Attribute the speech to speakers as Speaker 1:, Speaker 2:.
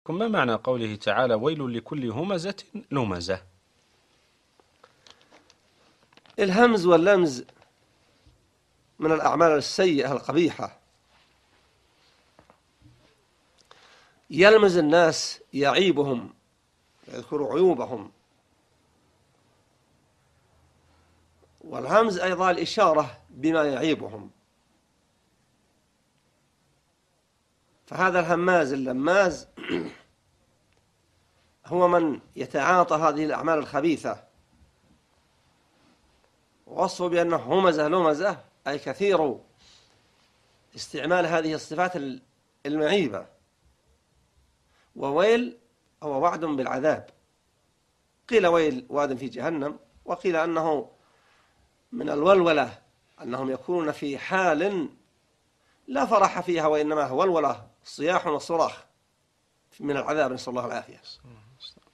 Speaker 1: عليكم، ما معنى قوله تعالى ويل لكل همزة لمزة؟
Speaker 2: الهمز واللمز من الأعمال السيئة القبيحة، يلمز الناس يعيبهم، يذكر عيوبهم. والهمز أيضا الإشارة بما يعيبهم. فهذا الهماز اللماز هو من يتعاطى هذه الأعمال الخبيثة، ووصفه بأنه همزة لمزة أي كثير استعمال هذه الصفات المعيبة. وويل هو وعد بالعذاب، قيل ويل واد في جهنم، وقيل أنه من الولولة، أنهم يكونون في حال لا فرح فيها وإنما هو ولولة، صياح وصراخ من العذاب، نسأل الله العافية.